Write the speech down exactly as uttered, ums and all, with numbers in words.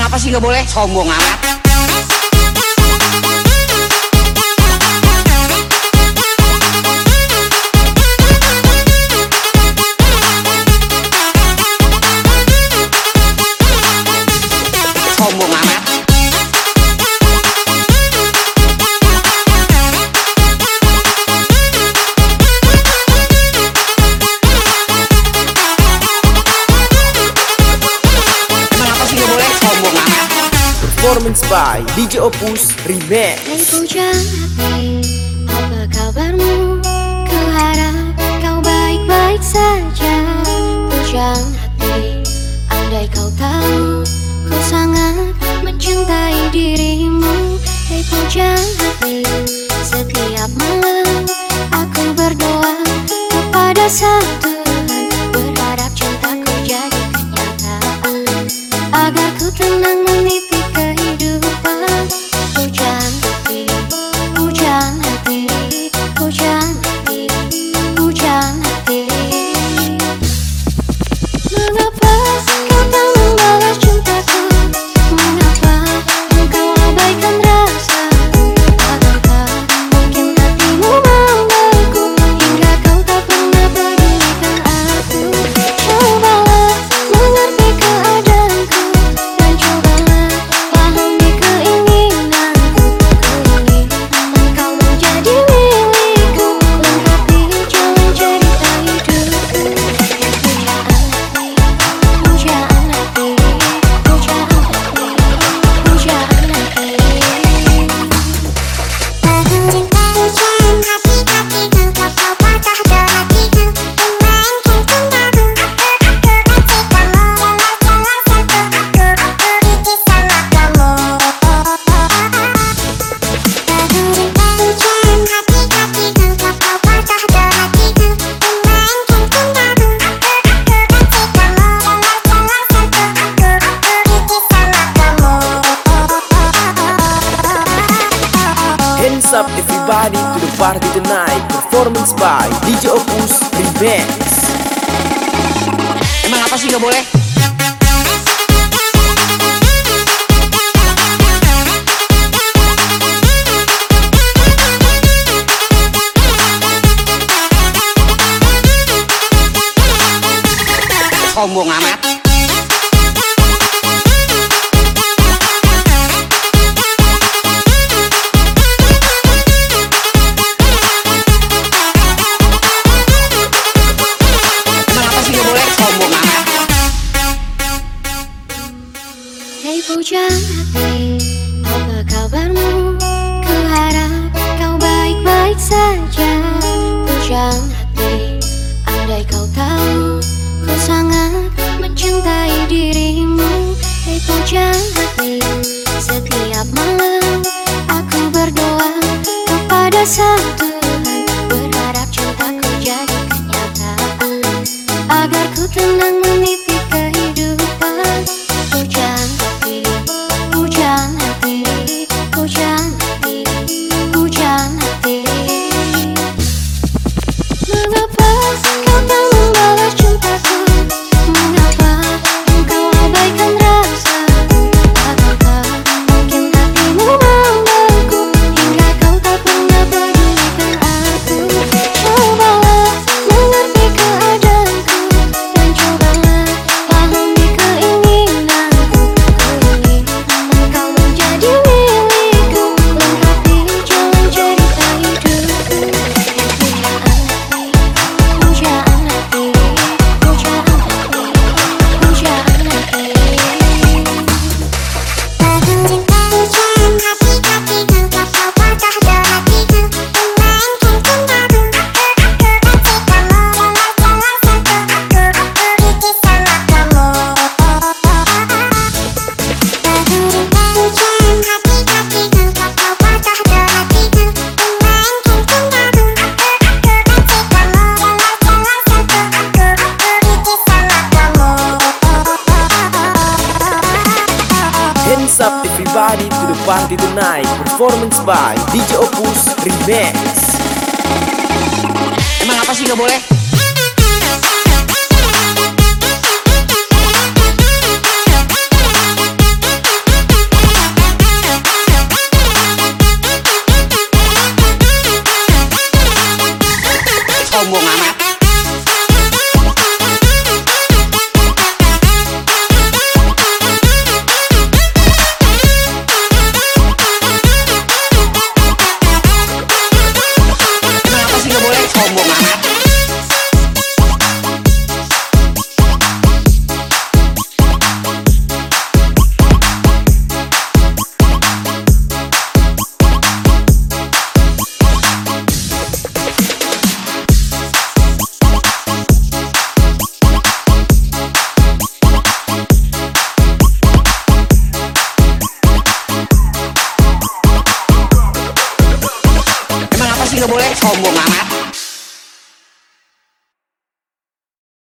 Emang apa sih nggak boleh? Sombong amat. Sombong amat. Performance by D J Opus Remix. Hai pujaan hati, apa kabarmu? Ku harap kau baik-baik saja. Pujaan hati, andai kau tahu ku sangat mencintai dirimu. Hai pujaan hati, setiap malam aku berdoa kepada Sang Tuhan, berharap cintaku jadi kenyataan, agar ku tenang meniti kehidupan. Pujaan hati, pujaan hati, pujaan hati, pujaan hati. Mengapa kau tak membalas cintaku? Mengapa engkau abaikan rasa? Akankah mungkin hatimu membeku hingga kau tak pernah pedulikan aku? Cobalah mengerti keadaanku dan cobalah pahami keinginanku. Ku ingin engkau menjadi milikku, lengkapi jalan cerita hidupku. Pujaan hati, pujaan hati, pujaan hati, pujaan hati. Pujaan hati, hatiku kau patah ke hatiku, memainkan cintaku. Aku benci kamu, jelas-jelas aku aku aku benci sama kamu. Pujaan hati, hatiku kau patah ke hatiku, memainkan cintaku. Aku benci kamu, jelas-jelas aku aku aku benci sama kamu. Hands up everybody to the party tonight. Performance by D J Opus Remix. Emang apa sih nggak boleh? Sombong amat. Emang apa sih nggak boleh? Sombong amat. Hai pujaan hati, apa kabarmu? Ku harap kau baik-baik saja. Pujaan hati, andai kau tahu ku sangat mencintai dirimu. Hai pujaan hati, setiap malam aku berdoa kepada Sang Tuhan, berharap cintaku jadi kenyataan, agar ku tenang meniti kehidupan. Pujaan hati, pujaan hati, pujaan hati, pujaan hati. Mengapa kau tak membalas cintaku? Mengapa engkau abaikan rasa? Akankah mungkin hatimu membeku hingga kau tak pernah pedulikan aku? Cobalah mengerti keadaanku dan cobalah pahami keinginanku. Ku ingin engkau menjadi milikku, lengkapi jalan cerita hidupku. Pujaan hati, pujaan hati, pujaan hati, pujaan hati. Pujaan hati, hatiku kau patah ke hatiku, memainkan cintaku. Hands up everybody to the party tonight. Performance by D J Opus Remix. Emang apa sih nggak boleh?